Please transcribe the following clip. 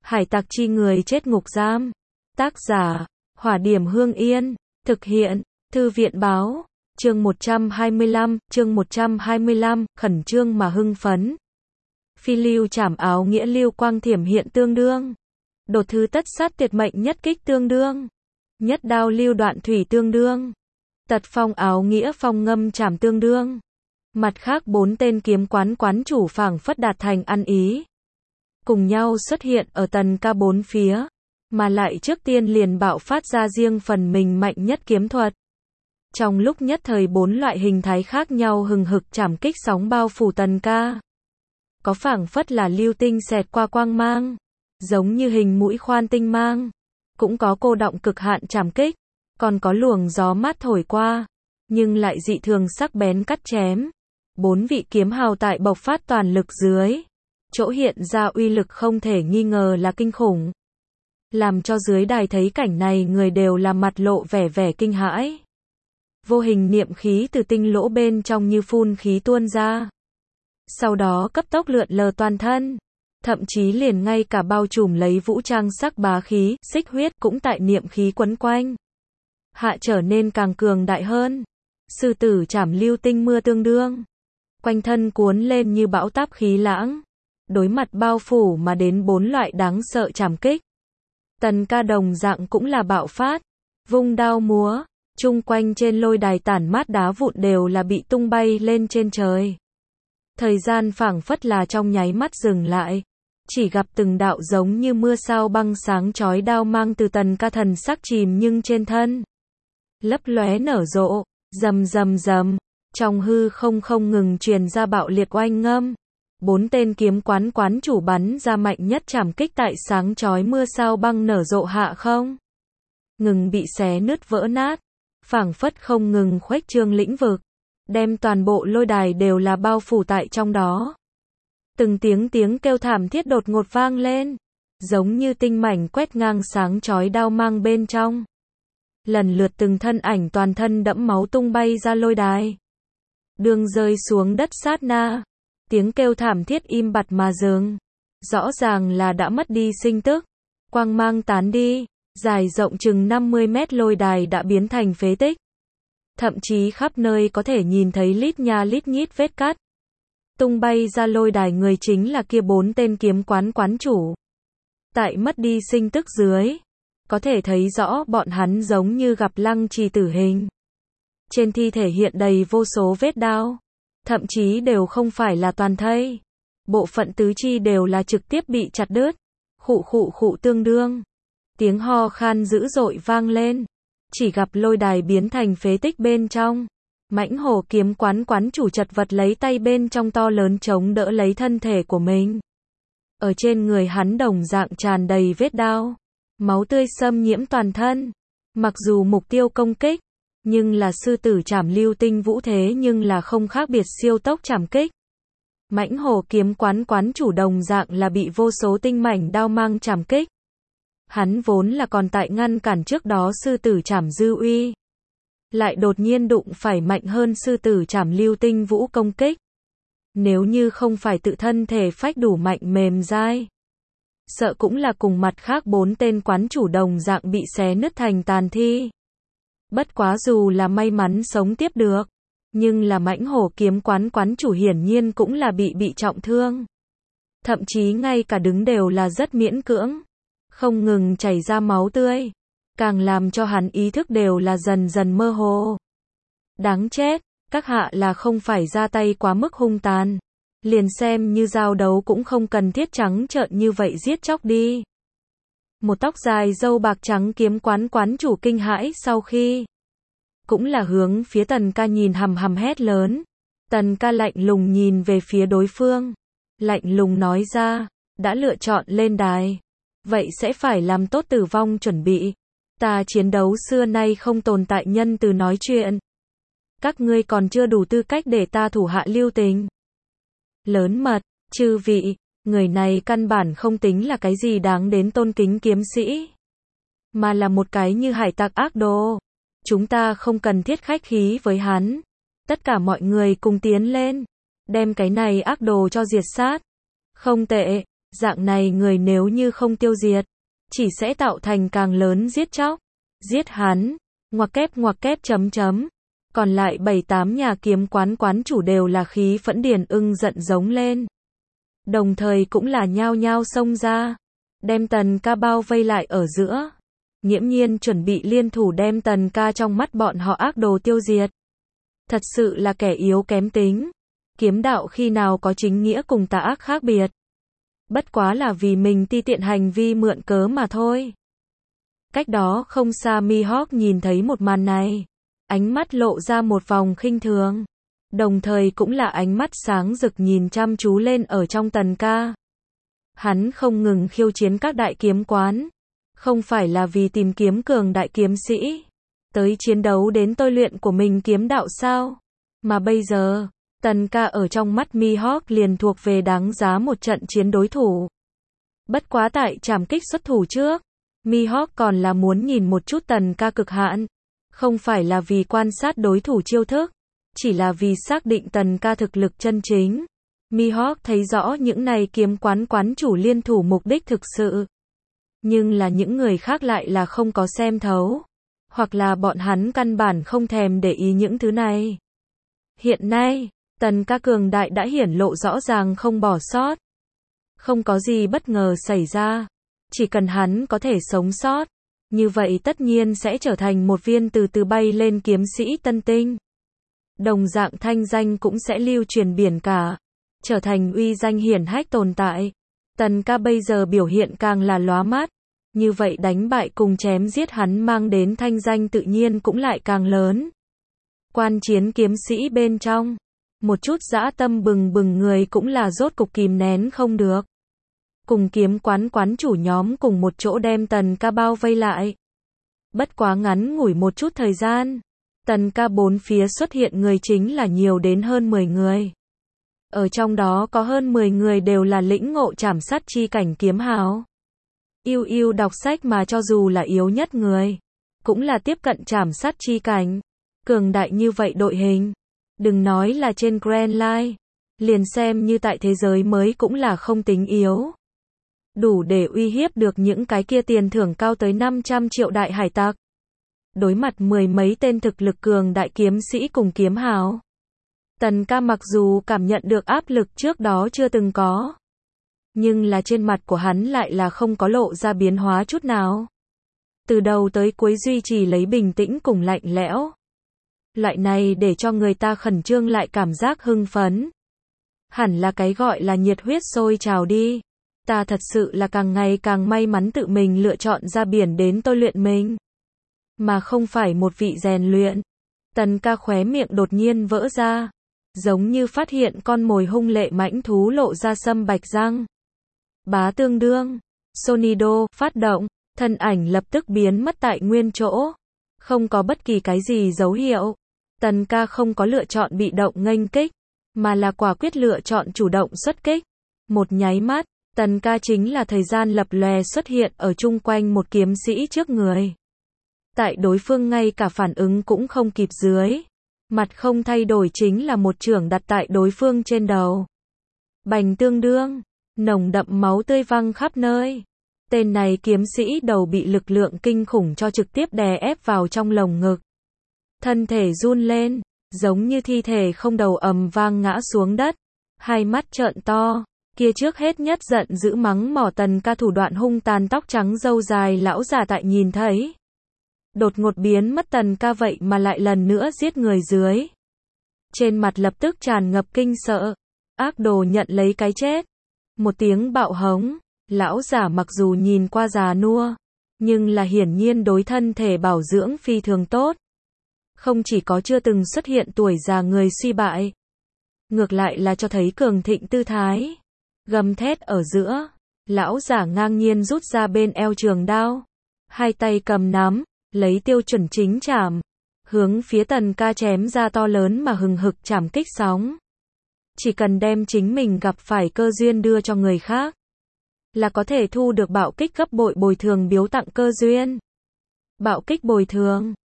Hải tặc chi người chết ngục giam. Tác giả, Hỏa Điểm Hương Yên. Thực hiện, Thư viện báo. Chương 125, khẩn trương mà hưng phấn. Phi lưu trảm áo nghĩa lưu quang thiểm hiện tương đương. Đột thứ tất sát tuyệt mệnh nhất kích tương đương. Nhất đao lưu đoạn thủy tương đương. Tật phong áo nghĩa phong ngâm trảm tương đương. Mặt khác bốn tên kiếm quán chủ phảng phất đạt thành ăn ý. Cùng nhau xuất hiện ở tần ca bốn phía, mà lại trước tiên liền bạo phát ra riêng phần mình mạnh nhất kiếm thuật. Trong lúc nhất thời bốn loại hình thái khác nhau hừng hực trảm kích sóng bao phủ tần ca. Có phảng phất là lưu tinh xẹt qua quang mang, giống như hình mũi khoan tinh mang. Cũng có cô động cực hạn trảm kích, còn có luồng gió mát thổi qua, nhưng lại dị thường sắc bén cắt chém. Bốn vị kiếm hào tại bộc phát toàn lực dưới, chỗ hiện ra uy lực không thể nghi ngờ là kinh khủng. Làm cho dưới đài thấy cảnh này người đều là mặt lộ vẻ kinh hãi. Vô hình niệm khí từ tinh lỗ bên trong như phun khí tuôn ra. Sau đó cấp tốc lượn lờ toàn thân. Thậm chí liền ngay cả bao trùm lấy vũ trang sắc bá khí, xích huyết cũng tại niệm khí quấn quanh. Hạ trở nên càng cường đại hơn. Sư tử trảm lưu tinh mưa tương đương. Quanh thân cuốn lên như bão táp khí lãng. Đối mặt bao phủ mà đến bốn loại đáng sợ trảm kích. Tần ca đồng dạng cũng là bạo phát. Vung đao múa, chung quanh trên lôi đài tản mát đá vụn đều là bị tung bay lên trên trời. Thời gian phảng phất là trong nháy mắt dừng lại. Chỉ gặp từng đạo giống như mưa sao băng sáng chói đao mang từ tần ca thần sắc chìm nhưng trên thân. Lấp lóe nở rộ, rầm. Trong hư không ngừng truyền ra bạo liệt oanh ngâm. Bốn tên kiếm quán chủ bắn ra mạnh nhất trảm kích tại sáng chói mưa sao băng nở rộ hạ không ngừng bị xé nứt vỡ nát, phảng phất không ngừng khuếch trương lĩnh vực, đem toàn bộ lôi đài đều là bao phủ tại trong đó. Từng tiếng kêu thảm thiết đột ngột vang lên, giống như tinh mảnh quét ngang sáng chói đao mang bên trong. Lần lượt từng thân ảnh toàn thân đẫm máu tung bay ra lôi đài. Đường rơi xuống đất sát na, tiếng kêu thảm thiết im bặt mà dừng. Rõ ràng là đã mất đi sinh tức. Quang mang tán đi, dài rộng chừng 50 mét lôi đài đã biến thành phế tích. Thậm chí khắp nơi có thể nhìn thấy lít nha lít nhít vết cắt. Tung bay ra lôi đài người chính là kia bốn tên kiếm quán chủ. Tại mất đi sinh tức dưới, có thể thấy rõ bọn hắn giống như gặp lăng trì tử hình. Trên thi thể hiện đầy vô số vết đao, thậm chí đều không phải là toàn thây. Bộ phận tứ chi đều là trực tiếp bị chặt đứt. Khụ tương đương. Tiếng ho khan dữ dội vang lên. Chỉ gặp lôi đài biến thành phế tích bên trong. Mãnh hổ kiếm quán chủ chật vật lấy tay bên trong to lớn chống đỡ lấy thân thể của mình. Ở trên người hắn đồng dạng tràn đầy vết đao. Máu tươi xâm nhiễm toàn thân. Mặc dù mục tiêu công kích, nhưng là sư tử trảm lưu tinh vũ thế nhưng là không khác biệt siêu tốc trảm kích. Mãnh hổ kiếm quán chủ đồng dạng là bị vô số tinh mảnh đao mang trảm kích. Hắn vốn là còn tại ngăn cản trước đó sư tử trảm dư uy. Lại đột nhiên đụng phải mạnh hơn sư tử trảm lưu tinh vũ công kích. Nếu như không phải tự thân thể phách đủ mạnh mềm dai, sợ cũng là cùng mặt khác bốn tên quán chủ đồng dạng bị xé nứt thành tàn thi. Bất quá dù là may mắn sống tiếp được, nhưng là mãnh hổ kiếm quán chủ hiển nhiên cũng là bị trọng thương. Thậm chí ngay cả đứng đều là rất miễn cưỡng, không ngừng chảy ra máu tươi, càng làm cho hắn ý thức đều là dần mơ hồ. Đáng chết, các hạ là không phải ra tay quá mức hung tàn, liền xem như giao đấu cũng không cần thiết trắng trợn như vậy giết chóc đi. Một tóc dài râu bạc trắng kiếm quán chủ kinh hãi sau khi cũng là hướng phía tần ca nhìn hằm hét lớn. Tần ca lạnh lùng nhìn về phía đối phương, lạnh lùng nói ra, đã lựa chọn lên đài, vậy sẽ phải làm tốt tử vong chuẩn bị. Ta chiến đấu xưa nay không tồn tại nhân từ nói chuyện. Các ngươi còn chưa đủ tư cách để ta thủ hạ lưu tình. Lớn mật, chư vị, người này căn bản không tính là cái gì đáng đến tôn kính kiếm sĩ, mà là một cái như hải tặc ác đồ. Chúng ta không cần thiết khách khí với hắn. Tất cả mọi người cùng tiến lên, đem cái này ác đồ cho diệt sát. Không tệ, Dạng này người nếu như không tiêu diệt, chỉ sẽ tạo thành càng lớn giết chóc. Giết hắn, ngoặc kép chấm chấm. Còn lại 7-8 nhà kiếm quán chủ đều là khí phẫn điền ưng giận giống lên. Đồng thời cũng là nhao nhao xông ra, đem Tần Ca bao vây lại ở giữa. Nghiễm nhiên chuẩn bị liên thủ đem Tần Ca trong mắt bọn họ ác đồ tiêu diệt. Thật sự là kẻ yếu kém tính. Kiếm đạo khi nào có chính nghĩa cùng tà ác khác biệt. Bất quá là vì mình ti tiện hành vi mượn cớ mà thôi. Cách đó không xa Mihawk nhìn thấy một màn này. Ánh mắt lộ ra một vòng khinh thường. Đồng thời cũng là ánh mắt sáng rực nhìn chăm chú lên ở trong Tần Ca. Hắn không ngừng khiêu chiến các đại kiếm quán. Không phải là vì tìm kiếm cường đại kiếm sĩ. Tới chiến đấu đến tôi luyện của mình kiếm đạo sao? Mà bây giờ, Tần Ca ở trong mắt Mihawk liền thuộc về đáng giá một trận chiến đối thủ. Bất quá tại trảm kích xuất thủ trước, Mihawk còn là muốn nhìn một chút Tần Ca cực hạn. Không phải là vì quan sát đối thủ chiêu thức, chỉ là vì xác định Tần Ca thực lực chân chính. Mihawk thấy rõ những này kiếm quán chủ liên thủ mục đích thực sự. Nhưng là những người khác lại là không có xem thấu. Hoặc là bọn hắn căn bản không thèm để ý những thứ này. Hiện nay, Tần Ca cường đại đã hiển lộ rõ ràng không bỏ sót. Không có gì bất ngờ xảy ra. Chỉ cần hắn có thể sống sót. Như vậy tất nhiên sẽ trở thành một viên từ từ bay lên kiếm sĩ tân tinh. Đồng dạng thanh danh cũng sẽ lưu truyền biển cả. Trở thành uy danh hiển hách tồn tại. Tần Ca bây giờ biểu hiện càng là lóa mắt. Như vậy đánh bại cùng chém giết hắn mang đến thanh danh tự nhiên cũng lại càng lớn. Quan chiến kiếm sĩ bên trong. Một chút dã tâm bừng bừng người cũng là rốt cục kìm nén không được. Cùng kiếm quán chủ nhóm cùng một chỗ đem Tần Ca bao vây lại. Bất quá ngắn ngủi một chút thời gian. Tần Ca bốn phía xuất hiện người chính là nhiều đến hơn 10 người. Ở trong đó có hơn 10 người đều là lĩnh ngộ trảm sát chi cảnh kiếm hào. Yêu đọc sách mà cho dù là yếu nhất người, cũng là tiếp cận trảm sát chi cảnh. Cường đại như vậy đội hình. Đừng nói là trên Grand Line. Liền xem như tại thế giới mới cũng là không tính yếu. Đủ để uy hiếp được những cái kia tiền thưởng cao tới 500 triệu đại hải tặc. Đối mặt mười mấy tên thực lực cường đại kiếm sĩ cùng kiếm hào. Tần Ca mặc dù cảm nhận được áp lực trước đó chưa từng có. Nhưng là trên mặt của hắn lại là không có lộ ra biến hóa chút nào. Từ đầu tới cuối duy trì lấy bình tĩnh cùng lạnh lẽo. Loại này để cho người ta khẩn trương lại cảm giác hưng phấn. Hẳn là cái gọi là nhiệt huyết sôi trào đi. Ta thật sự là càng ngày càng may mắn tự mình lựa chọn ra biển đến tôi luyện mình. Mà không phải một vị rèn luyện. Tần Ca khóe miệng đột nhiên vỡ ra. Giống như phát hiện con mồi hung lệ mãnh thú lộ ra sâm bạch răng. Bá tương đương. Sonido, phát động. Thân ảnh lập tức biến mất tại nguyên chỗ. Không có bất kỳ cái gì dấu hiệu. Tần Ca không có lựa chọn bị động nghênh kích. Mà là quả quyết lựa chọn chủ động xuất kích. Một nháy mắt. Tần Ca chính là thời gian lập lòe xuất hiện ở chung quanh một kiếm sĩ trước người. Tại đối phương ngay cả phản ứng cũng không kịp dưới. Mặt không thay đổi chính là một chưởng đặt tại đối phương trên đầu. Bành tương đương. Nồng đậm máu tươi văng khắp nơi. Tên này kiếm sĩ đầu bị lực lượng kinh khủng cho trực tiếp đè ép vào trong lồng ngực. Thân thể run lên. Giống như thi thể không đầu ầm vang ngã xuống đất. Hai mắt trợn to. Kia trước hết nhất giận dữ mắng mỏ Tần Ca thủ đoạn hung tàn tóc trắng râu dài lão già tại nhìn thấy. Đột ngột biến mất Tần Ca vậy mà lại lần nữa giết người dưới. Trên mặt lập tức tràn ngập kinh sợ. Ác đồ nhận lấy cái chết. Một tiếng bạo hống. Lão giả mặc dù nhìn qua già nua. Nhưng là hiển nhiên đối thân thể bảo dưỡng phi thường tốt. Không chỉ có chưa từng xuất hiện tuổi già người suy bại. Ngược lại là cho thấy cường thịnh tư thái. Gầm thét ở giữa. Lão giả ngang nhiên rút ra bên eo trường đao. Hai tay cầm nắm. Lấy tiêu chuẩn chính chảm. Hướng phía Tần Ca chém ra to lớn mà hừng hực chảm kích sóng. Chỉ cần đem chính mình gặp phải cơ duyên đưa cho người khác. Là có thể thu được bạo kích gấp bội bồi thường biếu tặng cơ duyên. Bạo kích bồi thường.